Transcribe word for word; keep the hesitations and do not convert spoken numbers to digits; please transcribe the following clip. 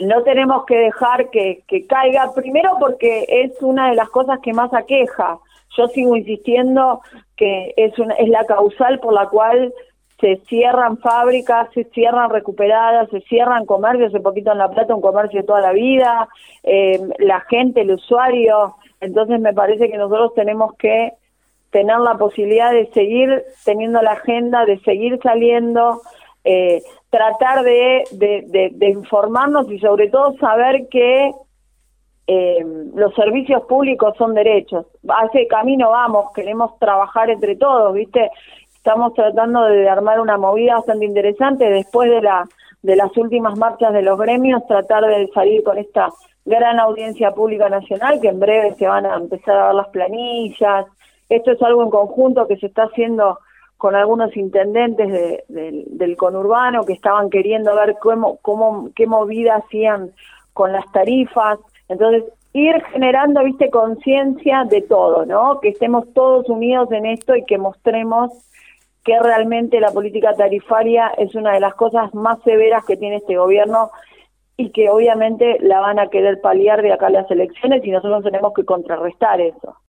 no tenemos que dejar que, que caiga, primero porque es una de las cosas que más aqueja. Yo sigo insistiendo que es, una, es la causal por la cual se cierran fábricas, se cierran recuperadas, se cierran comercios, hace poquito en La Plata un comercio de toda la vida, eh, la gente, el usuario. Entonces me parece que nosotros tenemos que tener la posibilidad de seguir teniendo la agenda, de seguir saliendo, eh, tratar de, de, de, de informarnos y sobre todo saber que eh, los servicios públicos son derechos. A ese camino vamos, queremos trabajar entre todos, ¿viste? Estamos tratando de armar una movida bastante interesante después de la de las últimas marchas de los gremios, tratar de salir con esta gran audiencia pública nacional, que en breve se van a empezar a ver las planillas. Esto es algo en conjunto que se está haciendo con algunos intendentes de, de, del conurbano que estaban queriendo ver cómo, cómo, qué movida hacían con las tarifas. Entonces, ir generando, viste, conciencia de todo, ¿no? Que estemos todos unidos en esto y que mostremos que realmente la política tarifaria es una de las cosas más severas que tiene este gobierno y que obviamente la van a querer paliar de acá a las elecciones y nosotros tenemos que contrarrestar eso.